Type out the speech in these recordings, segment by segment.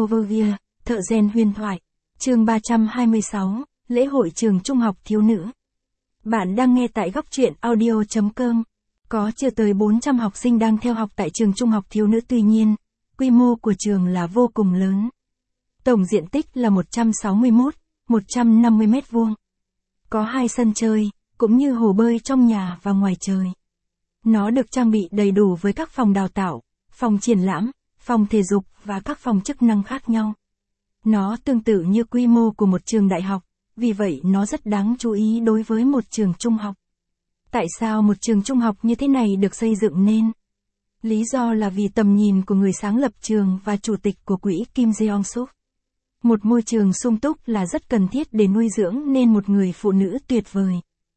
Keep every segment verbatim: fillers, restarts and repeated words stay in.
Overview, thợ rèn huyền thoại. Chương ba trăm hai mươi sáu, lễ hội trường trung học thiếu nữ. Bạn đang nghe tại góc truyện audio chấm com. Có chưa tới bốn trăm học sinh đang theo học tại trường trung học thiếu nữ, tuy nhiên, quy mô của trường là vô cùng lớn. Tổng diện tích là một trăm sáu mươi mốt phẩy một trăm năm mươi mét vuông. Có hai sân chơi, cũng như hồ bơi trong nhà và ngoài trời. Nó được trang bị đầy đủ với các phòng đào tạo, phòng triển lãm, phòng thể dục và các phòng chức năng khác nhau. Nó tương tự như quy mô của một trường đại học, vì vậy nó rất đáng chú ý đối với một trường trung học. Tại sao một trường trung học như thế này được xây dựng nên? Lý do là vì tầm nhìn của người sáng lập trường và chủ tịch của quỹ Kim Jeong-suk. Một môi trường sung túc là rất cần thiết để nuôi dưỡng nên một người phụ nữ tuyệt vời.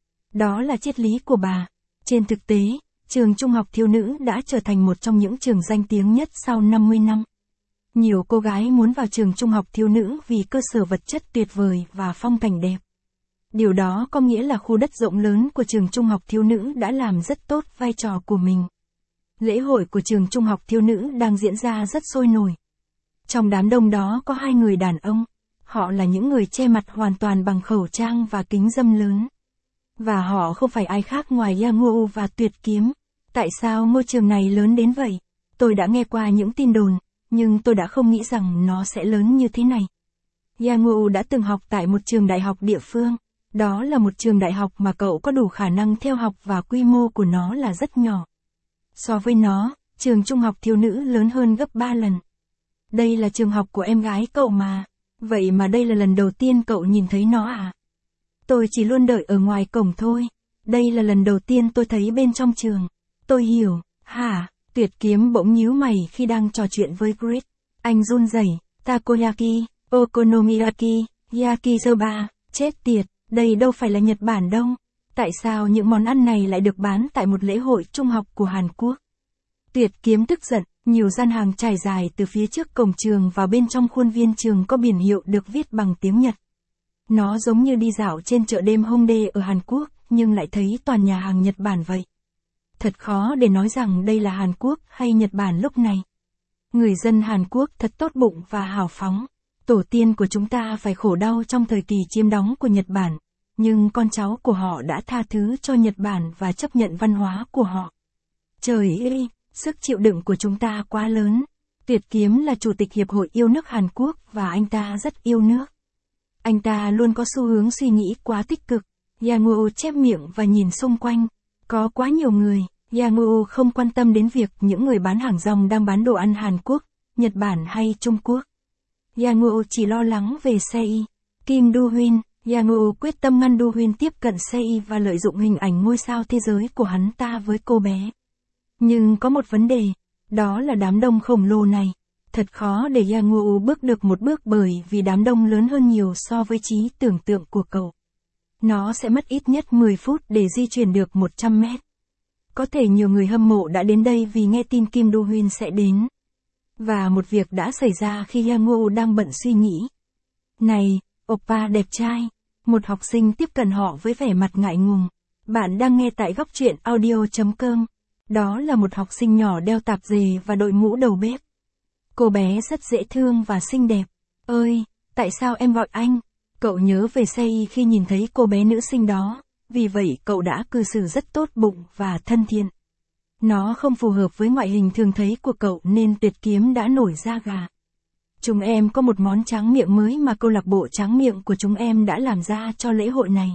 Đó là triết lý của bà. Trên thực tế, trường trung học thiếu nữ đã trở thành một trong những trường danh tiếng nhất sau năm mươi năm. Nhiều cô gái muốn vào trường trung học thiếu nữ vì cơ sở vật chất tuyệt vời và phong cảnh đẹp. Điều đó có nghĩa là khu đất rộng lớn của trường trung học thiếu nữ đã làm rất tốt vai trò của mình. Lễ hội của trường trung học thiếu nữ đang diễn ra rất sôi nổi. Trong đám đông đó có hai người đàn ông. Họ là những người che mặt hoàn toàn bằng khẩu trang và kính râm lớn. Và họ không phải ai khác ngoài Yang-woo và Tuyệt Kiếm. Tại sao ngôi trường này lớn đến vậy? Tôi đã nghe qua những tin đồn, nhưng tôi đã không nghĩ rằng nó sẽ lớn như thế này. Yang-woo đã từng học tại một trường đại học địa phương. Đó là một trường đại học mà cậu có đủ khả năng theo học và quy mô của nó là rất nhỏ. So với nó, trường trung học thiếu nữ lớn hơn gấp ba lần. Đây là trường học của em gái cậu mà. Vậy mà đây là lần đầu tiên cậu nhìn thấy nó à? Tôi chỉ luôn đợi ở ngoài cổng thôi. Đây là lần đầu tiên tôi thấy bên trong trường. Tôi hiểu, hả? Tuyệt Kiếm bỗng nhíu mày khi đang trò chuyện với Grit. Anh run rẩy, takoyaki, okonomiyaki, yakisoba, chết tiệt, đây đâu phải là Nhật Bản đâu. Tại sao những món ăn này lại được bán tại một lễ hội trung học của Hàn Quốc? Tuyệt Kiếm tức giận, nhiều gian hàng trải dài từ phía trước cổng trường vào bên trong khuôn viên trường có biển hiệu được viết bằng tiếng Nhật. Nó giống như đi dạo trên chợ đêm Hongdae ở Hàn Quốc, nhưng lại thấy toàn nhà hàng Nhật Bản vậy. Thật khó để nói rằng đây là Hàn Quốc hay Nhật Bản lúc này. Người dân Hàn Quốc thật tốt bụng và hào phóng. Tổ tiên của chúng ta phải khổ đau trong thời kỳ chiếm đóng của Nhật Bản, nhưng con cháu của họ đã tha thứ cho Nhật Bản và chấp nhận văn hóa của họ. Trời ơi, sức chịu đựng của chúng ta quá lớn. Tuyệt Kiếm là chủ tịch Hiệp hội yêu nước Hàn Quốc và anh ta rất yêu nước. Anh ta luôn có xu hướng suy nghĩ quá tích cực. Yang-woo chép miệng và nhìn xung quanh. Có quá nhiều người. Yang-woo không quan tâm đến việc những người bán hàng rong đang bán đồ ăn Hàn Quốc, Nhật Bản hay Trung Quốc. Yang-woo chỉ lo lắng về Sei. Kim Do-hyun. Yang-woo quyết tâm ngăn Do-hyun tiếp cận Sei và lợi dụng hình ảnh ngôi sao thế giới của hắn ta với cô bé. Nhưng có một vấn đề, đó là đám đông khổng lồ này. Thật khó để Yang-woo bước được một bước bởi vì đám đông lớn hơn nhiều so với trí tưởng tượng của cậu. Nó sẽ mất ít nhất mười phút để di chuyển được một trăm mét. Có thể nhiều người hâm mộ đã đến đây vì nghe tin Kim Do-hyun sẽ đến. Và một việc đã xảy ra khi Yang-woo đang bận suy nghĩ. Này, oppa đẹp trai. Một học sinh tiếp cận họ với vẻ mặt ngại ngùng. Bạn đang nghe tại góc truyện audio chấm com. Đó là một học sinh nhỏ đeo tạp dề và đội mũ đầu bếp. Cô bé rất dễ thương và xinh đẹp. Ơi, tại sao em gọi anh? Cậu nhớ về Sei khi nhìn thấy cô bé nữ sinh đó, vì vậy cậu đã cư xử rất tốt bụng và thân thiện. Nó không phù hợp với ngoại hình thường thấy của cậu nên Tuyệt Kiếm đã nổi da gà. Chúng em có một món tráng miệng mới mà câu lạc bộ tráng miệng của chúng em đã làm ra cho lễ hội này.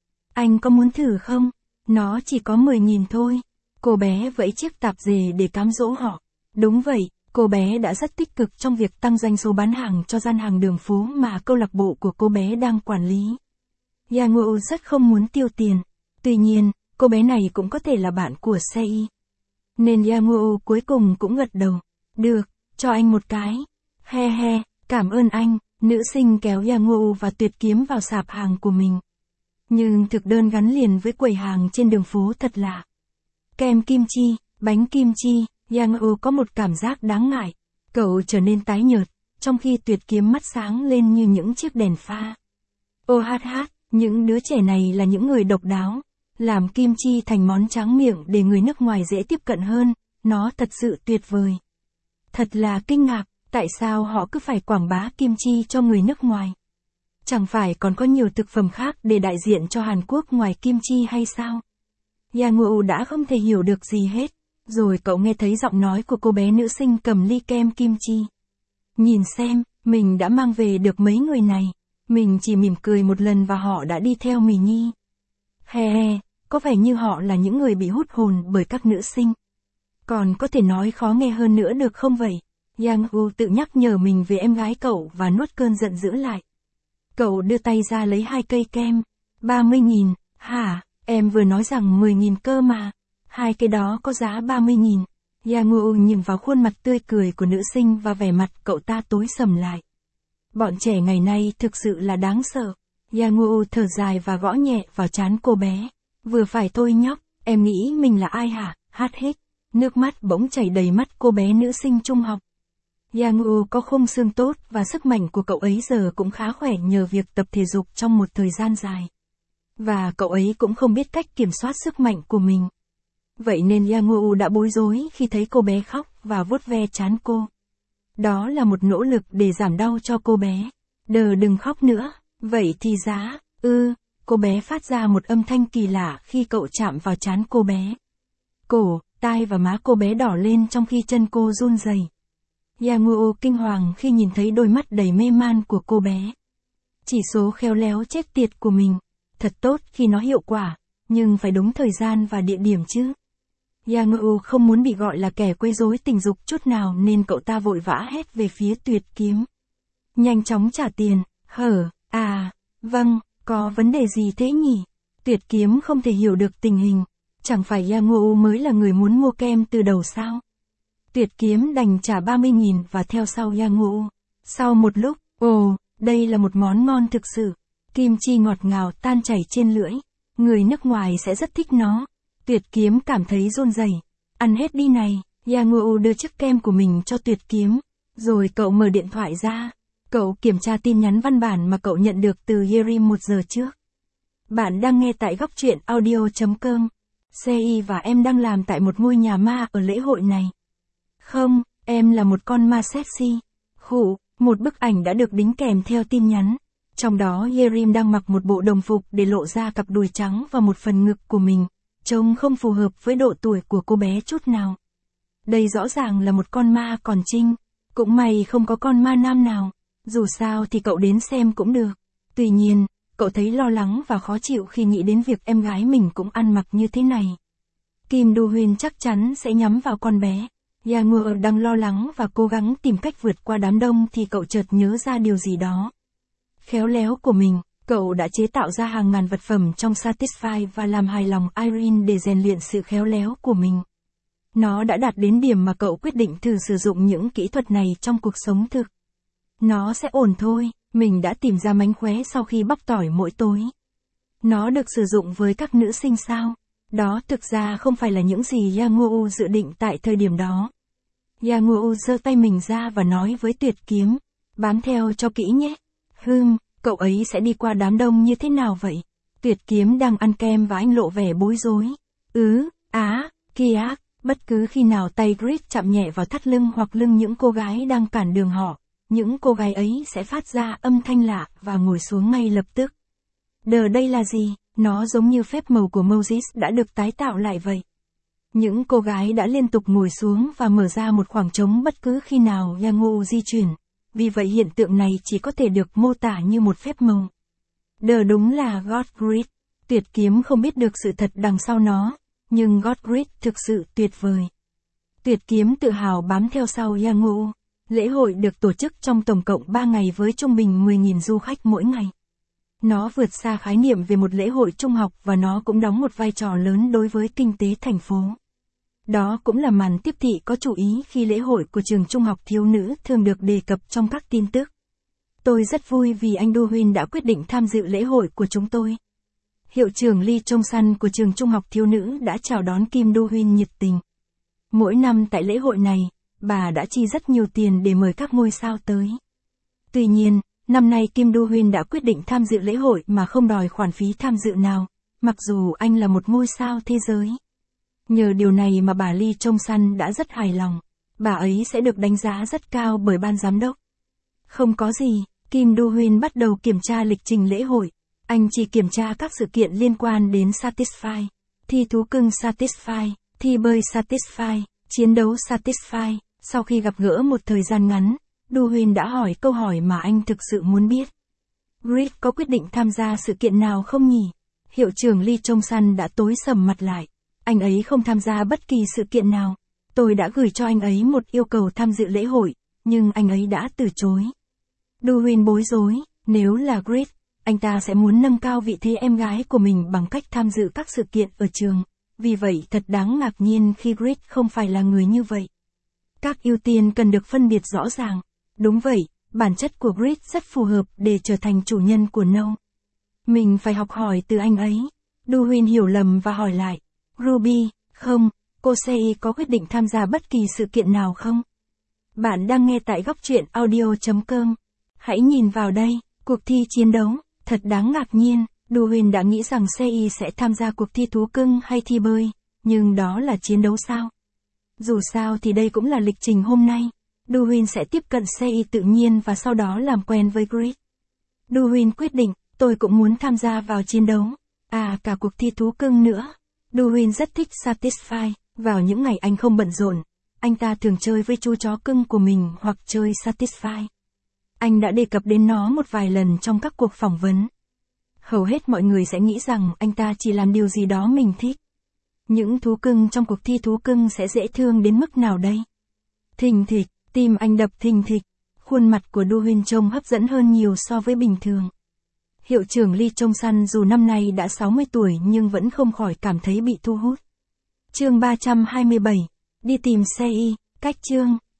Anh có muốn thử không? Nó chỉ có mười nghìn thôi. Cô bé vẫy chiếc tạp dề để cám dỗ họ. Đúng vậy, cô bé đã rất tích cực trong việc tăng doanh số bán hàng cho gian hàng đường phố mà câu lạc bộ của cô bé đang quản lý. Yang-woo rất không muốn tiêu tiền. Tuy nhiên, cô bé này cũng có thể là bạn của Sei. Nên Yang-woo cuối cùng cũng gật đầu. Được, cho anh một cái. He he, cảm ơn anh. Nữ sinh kéo Yang-woo và Tuyệt Kiếm vào sạp hàng của mình. Nhưng thực đơn gắn liền với quầy hàng trên đường phố thật lạ. Kem kim chi, bánh kim chi. Yang-woo có một cảm giác đáng ngại. Cậu trở nên tái nhợt, trong khi Tuyệt Kiếm mắt sáng lên như những chiếc đèn pha. Ô hát hát, những đứa trẻ này là những người độc đáo. Làm kim chi thành món tráng miệng để người nước ngoài dễ tiếp cận hơn, nó thật sự tuyệt vời. Thật là kinh ngạc, Tại sao họ cứ phải quảng bá kim chi cho người nước ngoài? Chẳng phải còn có nhiều thực phẩm khác để đại diện cho Hàn Quốc ngoài kim chi hay sao? Yang Woo đã không thể hiểu được gì hết. Rồi cậu nghe thấy giọng nói của cô bé nữ sinh cầm ly kem kim chi. Nhìn xem, mình đã mang về được mấy người này. Mình chỉ mỉm cười một lần và họ đã đi theo mình nhi. He he, có vẻ như họ là những người bị hút hồn bởi các nữ sinh. Còn có thể nói khó nghe hơn nữa được không vậy? Yang Woo tự nhắc nhở mình về em gái cậu và nuốt cơn giận dữ lại. Cậu đưa tay ra lấy hai cây kem. ba mươi nghìn, hả? Em vừa nói rằng mười nghìn cơ mà. Hai cái đó có giá ba mươi nghìn. Yang Woo nhìn vào khuôn mặt tươi cười của nữ sinh và vẻ mặt cậu ta tối sầm lại. Bọn trẻ ngày nay thực sự là đáng sợ. Yang Woo thở dài và gõ nhẹ vào trán cô bé. Vừa phải thôi nhóc, em nghĩ mình là ai hả? Hát hết. Nước mắt bỗng chảy đầy mắt cô bé nữ sinh trung học. Yang Woo có khung xương tốt và sức mạnh của cậu ấy giờ cũng khá khỏe nhờ việc tập thể dục trong một thời gian dài. Và cậu ấy cũng không biết cách kiểm soát sức mạnh của mình. Vậy nên Yang Woo đã bối rối khi thấy cô bé khóc và vuốt ve trán cô. Đó là một nỗ lực để giảm đau cho cô bé. Đờ đừng khóc nữa, vậy thì giá, ư, ừ, cô bé phát ra một âm thanh kỳ lạ khi cậu chạm vào trán cô bé. Cổ, tai và má cô bé đỏ lên trong khi chân cô run rẩy. Yang Woo kinh hoàng khi nhìn thấy đôi mắt đầy mê man của cô bé. Chỉ số khéo léo chết tiệt của mình. Thật tốt khi nó hiệu quả, nhưng phải đúng thời gian và địa điểm chứ. Yang Woo không muốn bị gọi là kẻ quấy rối tình dục chút nào nên cậu ta vội vã hét về phía Tuyệt Kiếm. Nhanh chóng trả tiền, hở, à, vâng, có vấn đề gì thế nhỉ? Tuyệt Kiếm không thể hiểu được tình hình. Chẳng phải Yang Woo mới là người muốn mua kem từ đầu sao? Tuyệt Kiếm đành trả ba mươi nghìn và theo sau Yang Woo. Sau một lúc, ồ, đây là một món ngon thực sự. Kim chi ngọt ngào tan chảy trên lưỡi. Người nước ngoài sẽ rất thích nó. Tuyệt Kiếm cảm thấy run rẩy. Ăn hết đi này. Yang Woo đưa chiếc kem của mình cho Tuyệt Kiếm. Rồi cậu mở điện thoại ra. Cậu kiểm tra tin nhắn văn bản mà cậu nhận được từ Yerim một giờ trước. Bạn đang nghe tại góc truyện audio chấm com. xê i và em đang làm tại một ngôi nhà ma ở lễ hội này. Không, em là một con ma sexy. Khủ, một bức ảnh đã được đính kèm theo tin nhắn. Trong đó Yerim đang mặc một bộ đồng phục để lộ ra cặp đùi trắng và một phần ngực của mình. Trông không phù hợp với độ tuổi của cô bé chút nào. Đây rõ ràng là một con ma còn trinh. Cũng may không có con ma nam nào. Dù sao thì cậu đến xem cũng được. Tuy nhiên, cậu thấy lo lắng và khó chịu khi nghĩ đến việc em gái mình cũng ăn mặc như thế này. Kim Do Hyun chắc chắn sẽ nhắm vào con bé. Yang Woo đang lo lắng và cố gắng tìm cách vượt qua đám đông thì cậu chợt nhớ ra điều gì đó. Khéo léo của mình, cậu đã chế tạo ra hàng ngàn vật phẩm trong Satisfy và làm hài lòng Irene để rèn luyện sự khéo léo của mình. Nó đã đạt đến điểm mà cậu quyết định thử sử dụng những kỹ thuật này trong cuộc sống thực. Nó sẽ ổn thôi, mình đã tìm ra mánh khóe sau khi bóc tỏi mỗi tối. Nó được sử dụng với các nữ sinh sao? Đó thực ra không phải là những gì Yang Woo dự định tại thời điểm đó. Yang Woo giơ tay mình ra và nói với Tuyệt Kiếm, bám theo cho kỹ nhé. Hừm, cậu ấy sẽ đi qua đám đông như thế nào vậy? Tuyệt Kiếm đang ăn kem và anh lộ vẻ bối rối. Ừ, á, kia, bất cứ khi nào tay Grid chạm nhẹ vào thắt lưng hoặc lưng những cô gái đang cản đường họ, những cô gái ấy sẽ phát ra âm thanh lạ và ngồi xuống ngay lập tức. Đờ đây là gì? Nó giống như phép màu của Moses đã được tái tạo lại vậy. Những cô gái đã liên tục ngồi xuống và mở ra một khoảng trống bất cứ khi nào Yang Woo di chuyển. Vì vậy hiện tượng này chỉ có thể được mô tả như một phép màu. Đờ đúng là God Grid. Tuyệt Kiếm không biết được sự thật đằng sau nó, nhưng God Grid thực sự tuyệt vời. Tuyệt Kiếm tự hào bám theo sau Yang Woo. Lễ hội được tổ chức trong tổng cộng ba ngày với trung bình mười nghìn du khách mỗi ngày. Nó vượt xa khái niệm về một lễ hội trung học và nó cũng đóng một vai trò lớn đối với kinh tế thành phố. Đó cũng là màn tiếp thị có chủ ý khi lễ hội của trường trung học thiếu nữ thường được đề cập trong các tin tức. Tôi rất vui vì anh Do Hyun đã quyết định tham dự lễ hội của chúng tôi. Hiệu trưởng Lee Chong Sun của trường trung học thiếu nữ đã chào đón Kim Do Hyun nhiệt tình. Mỗi năm tại lễ hội này, bà đã chi rất nhiều tiền để mời các ngôi sao tới. Tuy nhiên, năm nay Kim Do Hyun đã quyết định tham dự lễ hội mà không đòi khoản phí tham dự nào, mặc dù anh là một ngôi sao thế giới. Nhờ điều này mà bà Lee Chong Sun đã rất hài lòng. bà ấy sẽ được đánh giá rất cao bởi ban giám đốc. Không có gì, Kim Do-hyun bắt đầu kiểm tra lịch trình lễ hội. Anh chỉ kiểm tra các sự kiện liên quan đến Satisfy, thi thú cưng Satisfy, thi bơi Satisfy, chiến đấu Satisfy. Sau khi gặp gỡ một thời gian ngắn, Do-hyun đã hỏi câu hỏi mà anh thực sự muốn biết. Grid có quyết định tham gia sự kiện nào không nhỉ? Hiệu trưởng Lee Chong-san đã tối sầm mặt lại. Anh ấy không tham gia bất kỳ sự kiện nào. Tôi đã gửi cho anh ấy một yêu cầu tham dự lễ hội, nhưng anh ấy đã từ chối. Do-hyun bối rối, nếu là Grid, anh ta sẽ muốn nâng cao vị thế em gái của mình bằng cách tham dự các sự kiện ở trường. Vì vậy thật đáng ngạc nhiên khi Grid không phải là người như vậy. Các ưu tiên cần được phân biệt rõ ràng. Đúng vậy, bản chất của Grid rất phù hợp để trở thành chủ nhân của No. Mình phải học hỏi từ anh ấy. Do-hyun hiểu lầm và hỏi lại. Ruby, không, cô Sei có quyết định tham gia bất kỳ sự kiện nào không? Bạn đang nghe tại góc truyện audio chấm com. Hãy nhìn vào đây, cuộc thi chiến đấu, thật đáng ngạc nhiên. Do-hyun đã nghĩ rằng Sei sẽ tham gia cuộc thi thú cưng hay thi bơi, nhưng đó là chiến đấu sao? Dù sao thì đây cũng là lịch trình hôm nay. Do-hyun sẽ tiếp cận Sei tự nhiên và sau đó làm quen với Grid. Do-hyun quyết định, tôi cũng muốn tham gia vào chiến đấu. À, cả cuộc thi thú cưng nữa. Do-hyun rất thích Satisfy. Vào những ngày anh không bận rộn, anh ta thường chơi với chú chó cưng của mình hoặc chơi Satisfy. Anh đã đề cập đến nó một vài lần trong các cuộc phỏng vấn. Hầu hết mọi người sẽ nghĩ rằng anh ta chỉ làm điều gì đó mình thích. Những thú cưng trong cuộc thi thú cưng sẽ dễ thương đến mức nào đây? Thình thịch, tim anh đập thình thịch. Khuôn mặt của Do-hyun trông hấp dẫn hơn nhiều so với bình thường. Hiệu trưởng Lee Chong-san dù năm nay đã sáu mươi tuổi nhưng vẫn không khỏi cảm thấy bị thu hút. Chương ba trăm hai mươi bảy. Đi tìm Sei, cách chương.